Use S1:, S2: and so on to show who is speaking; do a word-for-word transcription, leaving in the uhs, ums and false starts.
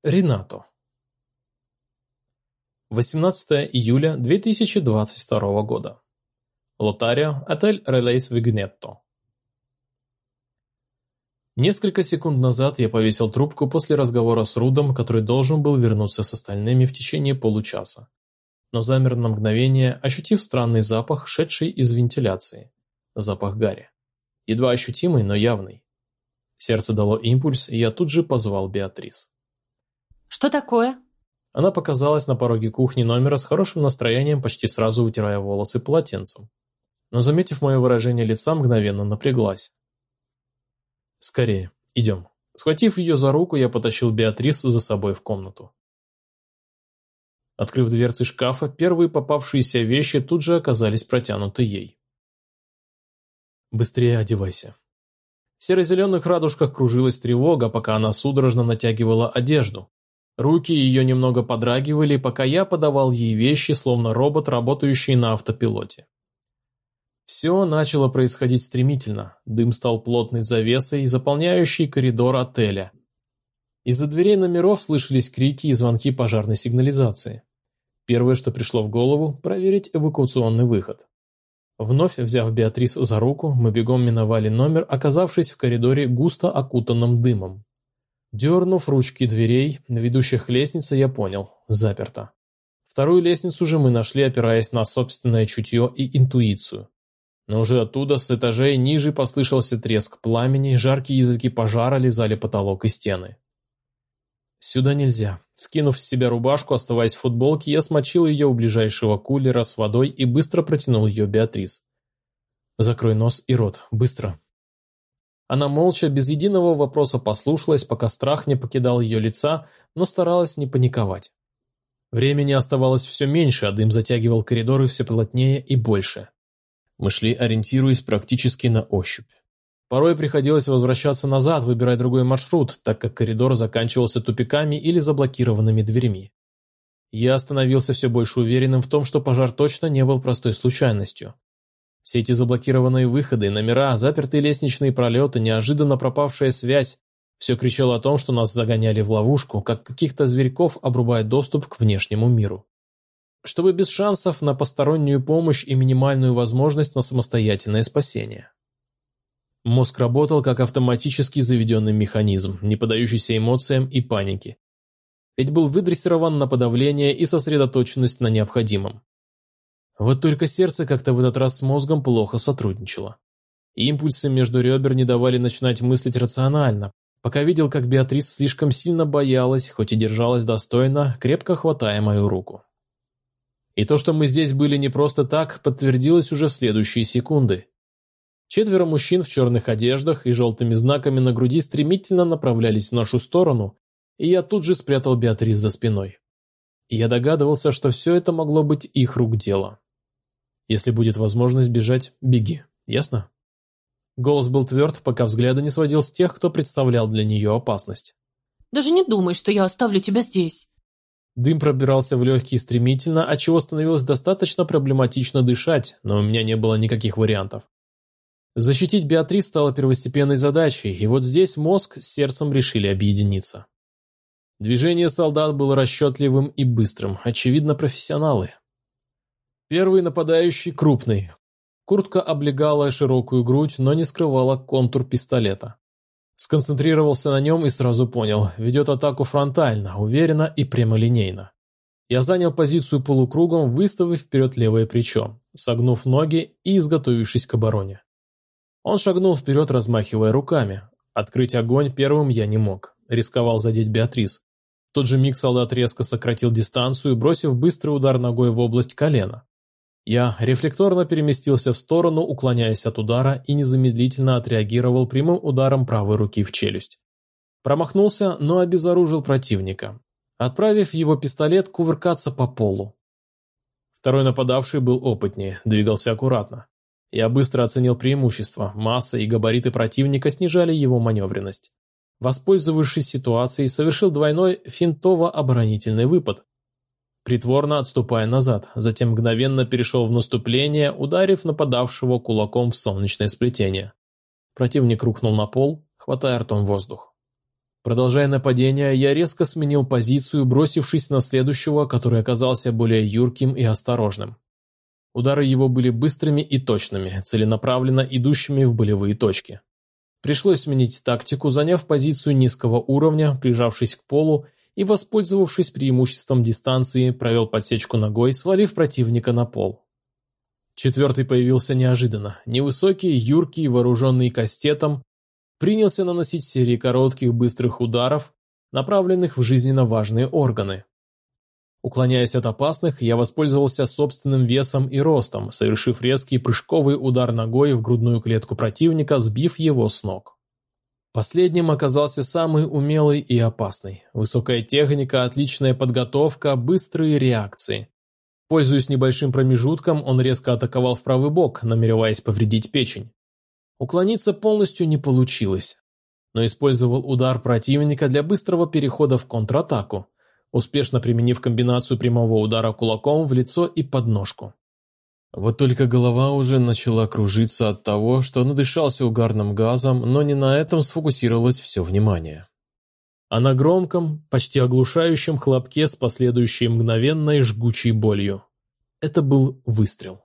S1: Ренато. восемнадцатое июля две тысячи двадцать второго года. Лотарио, отель Релейс Вигнетто. Несколько секунд назад я повесил трубку после разговора с Рудом, который должен был вернуться с остальными в течение получаса. Но замер на мгновение, ощутив странный запах, шедший из вентиляции. Запах гари. Едва ощутимый, но явный. Сердце дало импульс, и я тут же позвал Беатрис.
S2: «Что такое?»
S1: Она показалась на пороге кухни номера с хорошим настроением, почти сразу вытирая волосы полотенцем. Но, заметив мое выражение лица, мгновенно напряглась. «Скорее, идем». Схватив ее за руку, я потащил Беатрис за собой в комнату. Открыв дверцы шкафа, первые попавшиеся вещи тут же оказались протянуты ей. «Быстрее одевайся». В серо-зеленых радужках кружилась тревога, пока она судорожно натягивала одежду. Руки ее немного подрагивали, пока я подавал ей вещи, словно робот, работающий на автопилоте. Все начало происходить стремительно. Дым стал плотной завесой, заполняющей коридор отеля. Из-за дверей номеров слышались крики и звонки пожарной сигнализации. Первое, что пришло в голову – проверить эвакуационный выход. Вновь взяв Беатрис за руку, мы бегом миновали номер, оказавшись в коридоре, густо окутанном дымом. Дернув ручки дверей, ведущих к лестнице, я понял – заперто. Вторую лестницу же мы нашли, опираясь на собственное чутье и интуицию. Но уже оттуда, с этажей ниже, послышался треск пламени, жаркие языки пожара лизали потолок и стены. «Сюда нельзя». Скинув с себя рубашку, оставаясь в футболке, я смочил ее у ближайшего кулера с водой и быстро протянул ее Беатрис. «Закрой нос и рот. Быстро». Она молча, без единого вопроса послушалась, пока страх не покидал ее лица, но старалась не паниковать. Времени оставалось все меньше, а дым затягивал коридоры все плотнее и больше. Мы шли, ориентируясь практически на ощупь. Порой приходилось возвращаться назад, выбирая другой маршрут, так как коридор заканчивался тупиками или заблокированными дверьми. Я становился все больше уверенным в том, что пожар точно не был простой случайностью. Все эти заблокированные выходы, номера, запертые лестничные пролеты, неожиданно пропавшая связь – все кричало о том, что нас загоняли в ловушку, как каких-то зверьков обрубает доступ к внешнему миру. Чтобы без шансов на постороннюю помощь и минимальную возможность на самостоятельное спасение. Мозг работал как автоматически заведенный механизм, не поддающийся эмоциям и панике. Ведь был выдрессирован на подавление и сосредоточенность на необходимом. Вот только сердце как-то в этот раз с мозгом плохо сотрудничало. Импульсы между ребер не давали начинать мыслить рационально, пока видел, как Беатрис слишком сильно боялась, хоть и держалась достойно, крепко хватая мою руку. И то, что мы здесь были не просто так, подтвердилось уже в следующие секунды. Четверо мужчин в черных одеждах и желтыми знаками на груди стремительно направлялись в нашу сторону, и я тут же спрятал Беатрис за спиной. И я догадывался, что все это могло быть их рук дело. Если будет возможность бежать, беги, ясно? Голос был тверд, пока взгляда не сводил с тех, кто представлял для нее опасность.
S2: «Даже не думай, что я оставлю тебя здесь».
S1: Дым пробирался в легкие стремительно, отчего становилось достаточно проблематично дышать, но у меня не было никаких вариантов. Защитить Беатрис стало первостепенной задачей, и вот здесь мозг с сердцем решили объединиться. Движение солдат было расчетливым и быстрым, очевидно, профессионалы. Первый нападающий крупный. Куртка облегала широкую грудь, но не скрывала контур пистолета. Сконцентрировался на нем и сразу понял, ведет атаку фронтально, уверенно и прямолинейно. Я занял позицию полукругом, выставив вперед левое плечо, согнув ноги и изготовившись к обороне. Он шагнул вперед, размахивая руками. Открыть огонь первым я не мог, рисковал задеть Беатрис. В тот же миг солдат резко сократил дистанцию, бросив быстрый удар ногой в область колена. Я рефлекторно переместился в сторону, уклоняясь от удара, и незамедлительно отреагировал прямым ударом правой руки в челюсть. Промахнулся, но обезоружил противника, отправив его пистолет кувыркаться по полу. Второй нападавший был опытнее, двигался аккуратно. Я быстро оценил преимущества, масса и габариты противника снижали его маневренность. Воспользовавшись ситуацией, совершил двойной финтово-оборонительный выпад, притворно отступая назад, затем мгновенно перешел в наступление, ударив нападавшего кулаком в солнечное сплетение. Противник рухнул на пол, хватая ртом воздух. Продолжая нападение, я резко сменил позицию, бросившись на следующего, который оказался более юрким и осторожным. Удары его были быстрыми и точными, целенаправленно идущими в болевые точки. Пришлось сменить тактику, заняв позицию низкого уровня, прижавшись к полу и, воспользовавшись преимуществом дистанции, провел подсечку ногой, свалив противника на пол. Четвертый появился неожиданно. Невысокий, юркий, вооруженный кастетом, принялся наносить серии коротких быстрых ударов, направленных в жизненно важные органы. Уклоняясь от опасных, я воспользовался собственным весом и ростом, совершив резкий прыжковый удар ногой в грудную клетку противника, сбив его с ног. Последним оказался самый умелый и опасный. Высокая техника, отличная подготовка, быстрые реакции. Пользуясь небольшим промежутком, он резко атаковал в правый бок, намереваясь повредить печень. Уклониться полностью не получилось, но использовал удар противника для быстрого перехода в контратаку, успешно применив комбинацию прямого удара кулаком в лицо и подножку. Вот только голова уже начала кружиться от того, что надышался угарным газом, но не на этом сфокусировалось все внимание. А на громком, почти оглушающем хлопке с последующей мгновенной жгучей болью. Это был выстрел.